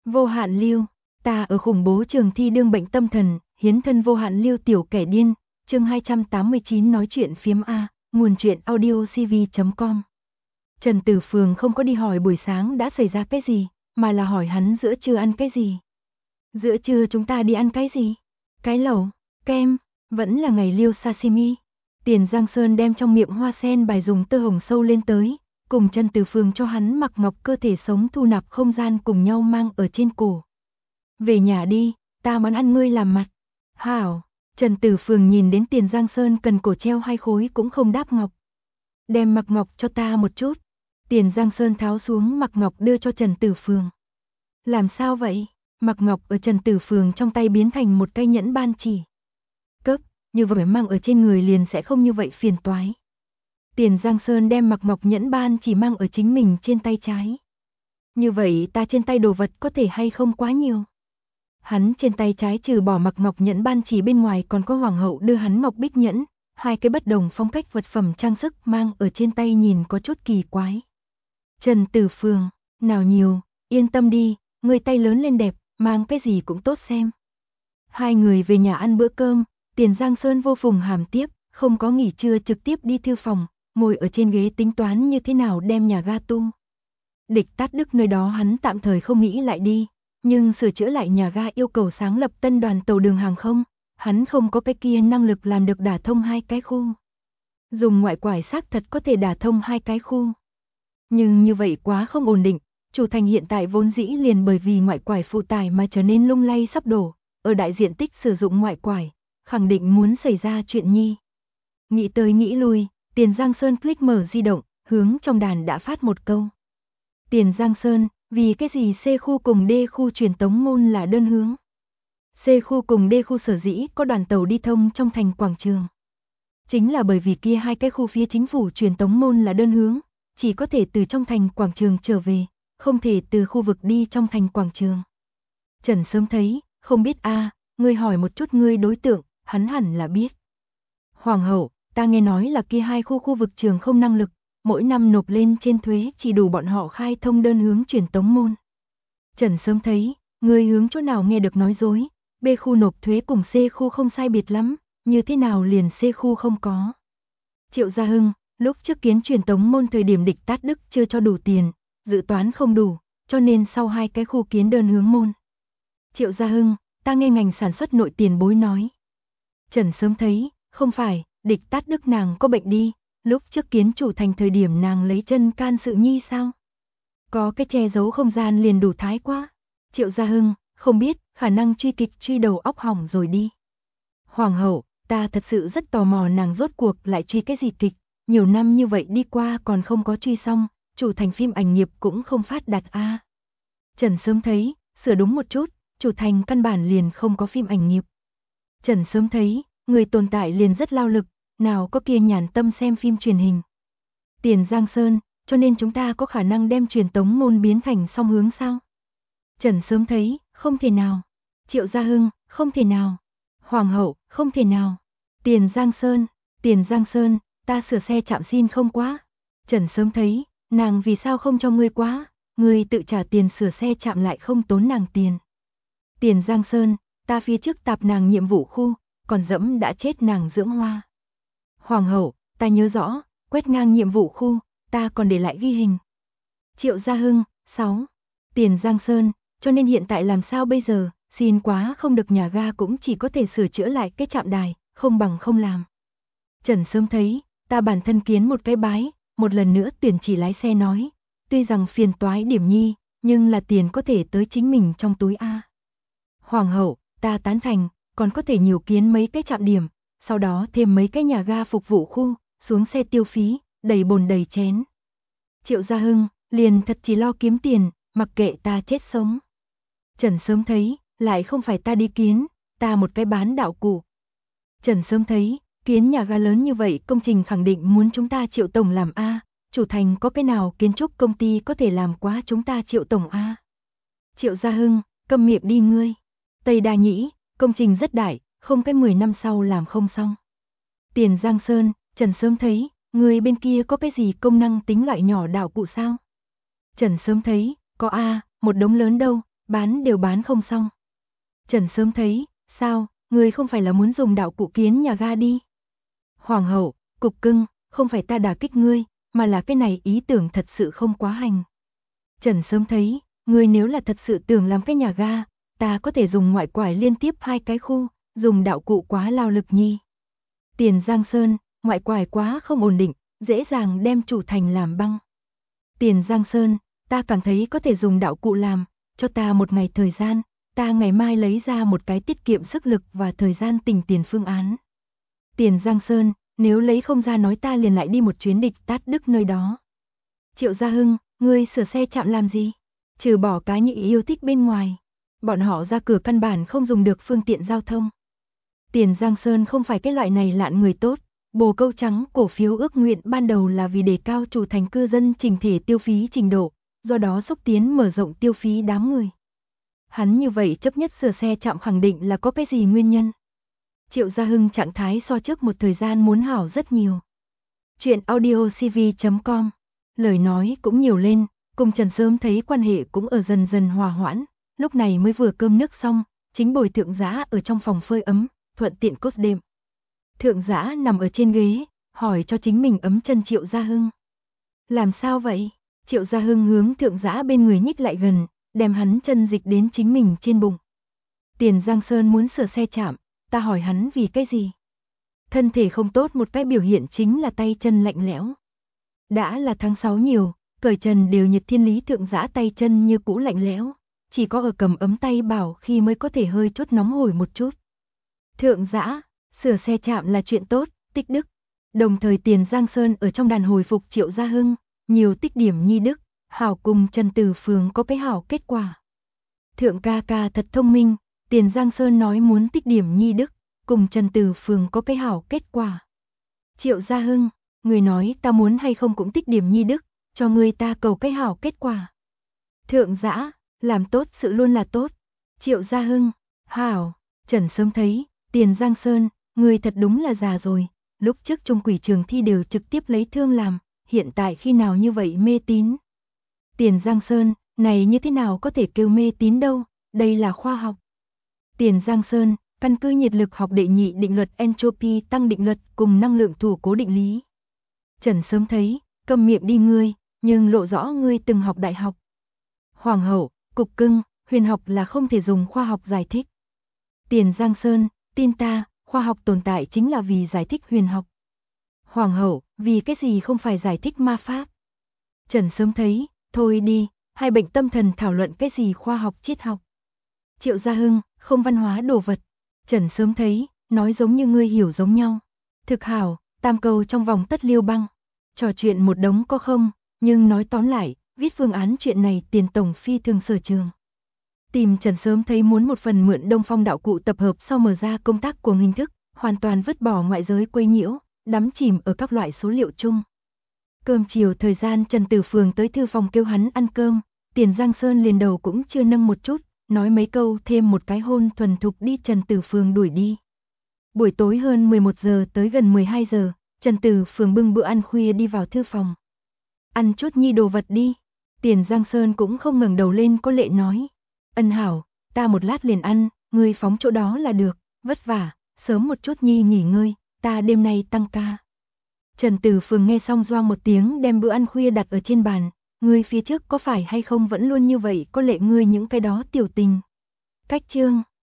Vô hạn lưu, ta ở khủng bố trường thi đương bệnh tâm thần, hiến thân vô hạn lưu tiểu kẻ điên, chương 289 nói chuyện phiếm A, nguồn chuyện audiocv.com. Trần Tử Phường không có đi hỏi buổi sáng đã xảy ra cái gì, mà là hỏi hắn giữa trưa ăn cái gì. Giữa trưa chúng ta đi ăn cái gì? Cái lẩu, kem, vẫn là ngày liêu sashimi. Tiền Giang Sơn đem trong miệng hoa sen bài dùng tơ hồng sâu lên tới, cùng Trần Tử Phường cho hắn mặc ngọc cơ thể sống thu nạp không gian cùng nhau mang ở trên cổ. Về nhà đi, ta muốn ăn ngươi làm mặt. Hảo, Trần Tử Phường nhìn đến Tiền Giang Sơn cần cổ treo 2 khối cũng không đáp ngọc. Đem mặc ngọc cho ta một chút. Tiền Giang Sơn tháo xuống mặc ngọc đưa cho Trần Tử Phường. Làm sao vậy? Mặc ngọc ở Trần Tử Phường trong tay biến thành một cây nhẫn ban chỉ. Cấp, như vậy mang ở trên người liền sẽ không như vậy phiền toái. Tiền Giang Sơn đem mặc ngọc nhẫn ban chỉ mang ở chính mình trên tay trái. Như vậy ta trên tay đồ vật có thể hay không quá nhiều. Hắn trên tay trái trừ bỏ mặc ngọc nhẫn ban chỉ bên ngoài còn có hoàng hậu đưa hắn ngọc bích nhẫn, 2 cái bất đồng phong cách vật phẩm trang sức mang ở trên tay nhìn có chút kỳ quái. Trần Tử Phường, nào nhiều, yên tâm đi, người tay lớn lên đẹp, mang cái gì cũng tốt xem. Hai người về nhà ăn bữa cơm, Tiền Giang Sơn vô phùng hàm tiếp, không có nghỉ trưa trực tiếp đi thư phòng, ngồi ở trên ghế tính toán như thế nào đem nhà ga tu. Địch Tát Đức nơi đó hắn tạm thời không nghĩ lại đi, nhưng sửa chữa lại nhà ga yêu cầu sáng lập tân đoàn tàu đường hàng không, hắn không có cái kia năng lực làm được đả thông 2 cái khu. Dùng ngoại quải xác thật có thể đả thông 2 cái khu. Nhưng như vậy quá không ổn định, chủ thành hiện tại vốn dĩ liền bởi vì ngoại quải phụ tải mà trở nên lung lay sắp đổ, ở đại diện tích sử dụng ngoại quải, khẳng định muốn xảy ra chuyện nhi. Nghĩ tới nghĩ lui, Tiền Giang Sơn click mở di động, hướng trong đàn đã phát một câu. Tiền Giang Sơn, vì cái gì C khu cùng D khu truyền tống môn là đơn hướng? C khu cùng D khu sở dĩ có đoàn tàu đi thông trong thành quảng trường. Chính là bởi vì kia 2 cái khu phía chính phủ truyền tống môn là đơn hướng, chỉ có thể từ trong thành quảng trường trở về, không thể từ khu vực đi trong thành quảng trường. Trần sớm thấy, không biết ngươi hỏi một chút ngươi đối tượng, hắn hẳn là biết. Hoàng hậu, ta nghe nói là kia 2 khu vực trường không năng lực, mỗi năm nộp lên trên thuế chỉ đủ bọn họ khai thông đơn hướng truyền tống môn. Trần sớm thấy, ngươi hướng chỗ nào nghe được nói dối, B khu nộp thuế cùng C khu không sai biệt lắm, như thế nào liền C khu không có. Triệu Gia Hưng, lúc trước kiến truyền tống môn thời điểm Địch Tát Đức chưa cho đủ tiền, dự toán không đủ, cho nên sau 2 cái khu kiến đơn hướng môn. Triệu Gia Hưng, ta nghe ngành sản xuất nội tiền bối nói. Trần sớm thấy, không phải, Địch Tát Đức nàng có bệnh đi, lúc trước kiến chủ thành thời điểm nàng lấy chân can sự nhi sao? Có cái che giấu không gian liền đủ thái quá. Triệu Gia Hưng, không biết, khả năng truy kịch truy đầu óc hỏng rồi đi. Hoàng hậu, ta thật sự rất tò mò nàng rốt cuộc lại truy cái gì kịch, nhiều năm như vậy đi qua còn không có truy xong, chủ thành phim ảnh nghiệp cũng không phát đạt a. Trần sớm thấy, sửa đúng một chút, chủ thành căn bản liền không có phim ảnh nghiệp. Trần sớm thấy, người tồn tại liền rất lao lực, nào có kia nhàn tâm xem phim truyền hình. Tiền Giang Sơn, cho nên chúng ta có khả năng đem truyền tống môn biến thành song hướng sao? Trần sớm thấy, không thể nào. Triệu Gia Hưng, không thể nào. Hoàng hậu, không thể nào. Tiền Giang Sơn, ta sửa xe chạm xin không quá. Trần sớm thấy, nàng vì sao không cho ngươi quá, ngươi tự trả tiền sửa xe chạm lại không tốn nàng tiền. Tiền Giang Sơn, ta phía trước tạp nàng nhiệm vụ khu, còn dẫm đã chết nàng dưỡng hoa. Hoàng hậu, ta nhớ rõ, quét ngang nhiệm vụ khu, ta còn để lại ghi hình. Triệu Gia Hưng, 6. Tiền Giang Sơn, cho nên hiện tại làm sao bây giờ, xin quá không được nhà ga cũng chỉ có thể sửa chữa lại cái trạm đài, không bằng không làm. Trần sớm thấy, ta bản thân kiến một cái bái, một lần nữa tuyển chỉ lái xe nói, tuy rằng phiền toái điểm nhi, nhưng là tiền có thể tới chính mình trong túi a. Hoàng hậu, ta tán thành, còn có thể nhiều kiến mấy cái trạm điểm, sau đó thêm mấy cái nhà ga phục vụ khu, xuống xe tiêu phí, đầy bồn đầy chén. Triệu Gia Hưng, liền thật chỉ lo kiếm tiền, mặc kệ ta chết sống. Trần sớm thấy, lại không phải ta đi kiến, ta một cái bán đạo cụ. Trần sớm thấy, kiến nhà ga lớn như vậy công trình khẳng định muốn chúng ta Triệu tổng làm a, chủ thành có cái nào kiến trúc công ty có thể làm quá chúng ta Triệu tổng a. Triệu Gia Hưng, câm miệng đi ngươi. Tây Đa Nhĩ, công trình rất đại, không cái 10 năm sau làm không xong. Tiền Giang Sơn, Trần sớm thấy, người bên kia có cái gì công năng tính loại nhỏ đạo cụ sao? Trần sớm thấy, có a, một đống lớn đâu, bán đều bán không xong. Trần Sớm thấy, sao, ngươi không phải là muốn dùng đạo cụ kiến nhà ga đi? Hoàng hậu, cục cưng, không phải ta đả kích ngươi, mà là cái này ý tưởng thật sự không quá hành. Trần Sớm thấy, ngươi nếu là thật sự tưởng làm cái nhà ga, ta có thể dùng ngoại quải liên tiếp 2 cái khu, dùng đạo cụ quá lao lực nhi. Tiền Giang Sơn, ngoại quải quá không ổn định, dễ dàng đem chủ thành làm băng. Tiền Giang Sơn, ta cảm thấy có thể dùng đạo cụ làm, cho ta một ngày thời gian, ta ngày mai lấy ra một cái tiết kiệm sức lực và thời gian tỉnh tiền phương án. Tiền Giang Sơn, nếu lấy không ra nói ta liền lại đi một chuyến địch Tát Đức nơi đó. Triệu Gia Hưng, ngươi sửa xe chạm làm gì? Trừ bỏ cái nhị yêu thích bên ngoài, bọn họ ra cửa căn bản không dùng được phương tiện giao thông. Tiền Giang Sơn không phải cái loại này lạn người tốt, bồ câu trắng cổ phiếu ước nguyện ban đầu là vì đề cao chủ thành cư dân trình thể tiêu phí trình độ, do đó xúc tiến mở rộng tiêu phí đám người. Hắn như vậy chấp nhất sửa xe chạm khẳng định là có cái gì nguyên nhân. Triệu Gia Hưng trạng thái so trước một thời gian muốn hảo rất nhiều. Chuyện audiocv.com, lời nói cũng nhiều lên, cùng Trần Sớm thấy quan hệ cũng ở dần dần hòa hoãn, lúc này mới vừa cơm nước xong, chính bồi thượng giã ở trong phòng phơi ấm, thuận tiện cốt đêm. Thượng giã nằm ở trên ghế, hỏi cho chính mình ấm chân Triệu Gia Hưng. Làm sao vậy? Triệu Gia Hưng hướng thượng giã bên người nhích lại gần, đem hắn chân dịch đến chính mình trên bụng. Tiền Giang Sơn muốn sửa xe chạm, ta hỏi hắn vì cái gì? Thân thể không tốt một cái biểu hiện chính là tay chân lạnh lẽo. Đã là tháng 6 nhiều, cởi trần đều nhiệt thiên lý thượng giã tay chân như cũ lạnh lẽo, chỉ có ở cầm ấm tay bảo khi mới có thể hơi chút nóng hổi một chút. Thượng giã, sửa xe chạm là chuyện tốt, tích đức. Đồng thời Tiền Giang Sơn ở trong đàn hồi phục Triệu Gia Hưng, nhiều tích điểm nhi đức, hảo cùng Trần Tử Phường có cái hảo kết quả. Thượng ca ca thật thông minh, Tiền Giang Sơn nói muốn tích điểm nhi đức, cùng Trần Tử Phường có cái hảo kết quả. Triệu Gia Hưng, người nói ta muốn hay không cũng tích điểm nhi đức, cho người ta cầu cái hảo kết quả. Thượng giã, làm tốt sự luôn là tốt. Triệu Gia Hưng, hảo. Trần Sớm thấy, Tiền Giang Sơn, người thật đúng là già rồi, lúc trước trong quỷ trường thi đều trực tiếp lấy thương làm, hiện tại khi nào như vậy mê tín. Tiền Giang Sơn, này như thế nào có thể kêu mê tín đâu, đây là khoa học. Tiền Giang Sơn, căn cứ nhiệt lực học đệ nhị định luật entropy tăng định luật cùng năng lượng thủ cố định lý. Trần Sớm thấy, câm miệng đi ngươi, nhưng lộ rõ ngươi từng học đại học. Hoàng hậu, cục cưng, huyền học là không thể dùng khoa học giải thích. Tiền Giang Sơn, tin ta, khoa học tồn tại chính là vì giải thích huyền học. Hoàng hậu, vì cái gì không phải giải thích ma pháp? Trần Sớm thấy, thôi đi, hai bệnh tâm thần thảo luận cái gì khoa học triết học. Triệu Gia Hưng, không văn hóa đồ vật. Trần Sớm thấy, nói giống như ngươi hiểu giống nhau. Thực hảo, tam câu trong vòng tất liêu băng. Trò chuyện một đống có không, nhưng nói tóm lại, viết phương án chuyện này Tiền tổng phi thường sở trường. Tìm Trần Sớm thấy muốn một phần mượn Đông Phong đạo cụ tập hợp sau mở ra công tác của hình thức, hoàn toàn vứt bỏ ngoại giới quấy nhiễu, đắm chìm ở các loại số liệu chung. Cơm chiều thời gian Trần Tử Phường tới thư phòng kêu hắn ăn cơm, Tiền Giang Sơn liền đầu cũng chưa nâng một chút, nói mấy câu thêm một cái hôn thuần thục đi Trần Tử Phường đuổi đi. Buổi tối hơn 11 giờ tới gần 12 giờ, Trần Tử Phường bưng bữa ăn khuya đi vào thư phòng. Ăn chút nhi đồ vật đi. Tiền Giang Sơn cũng không ngẩng đầu lên có lệ nói. Ân hảo, ta một lát liền ăn, ngươi phóng chỗ đó là được, vất vả, sớm một chút nhi nghỉ ngơi, ta đêm nay tăng ca. Trần Tử Phường nghe xong doang một tiếng đem bữa ăn khuya đặt ở trên bàn, ngươi phía trước có phải hay không vẫn luôn như vậy có lệ ngươi những cái đó tiểu tình. Cách chương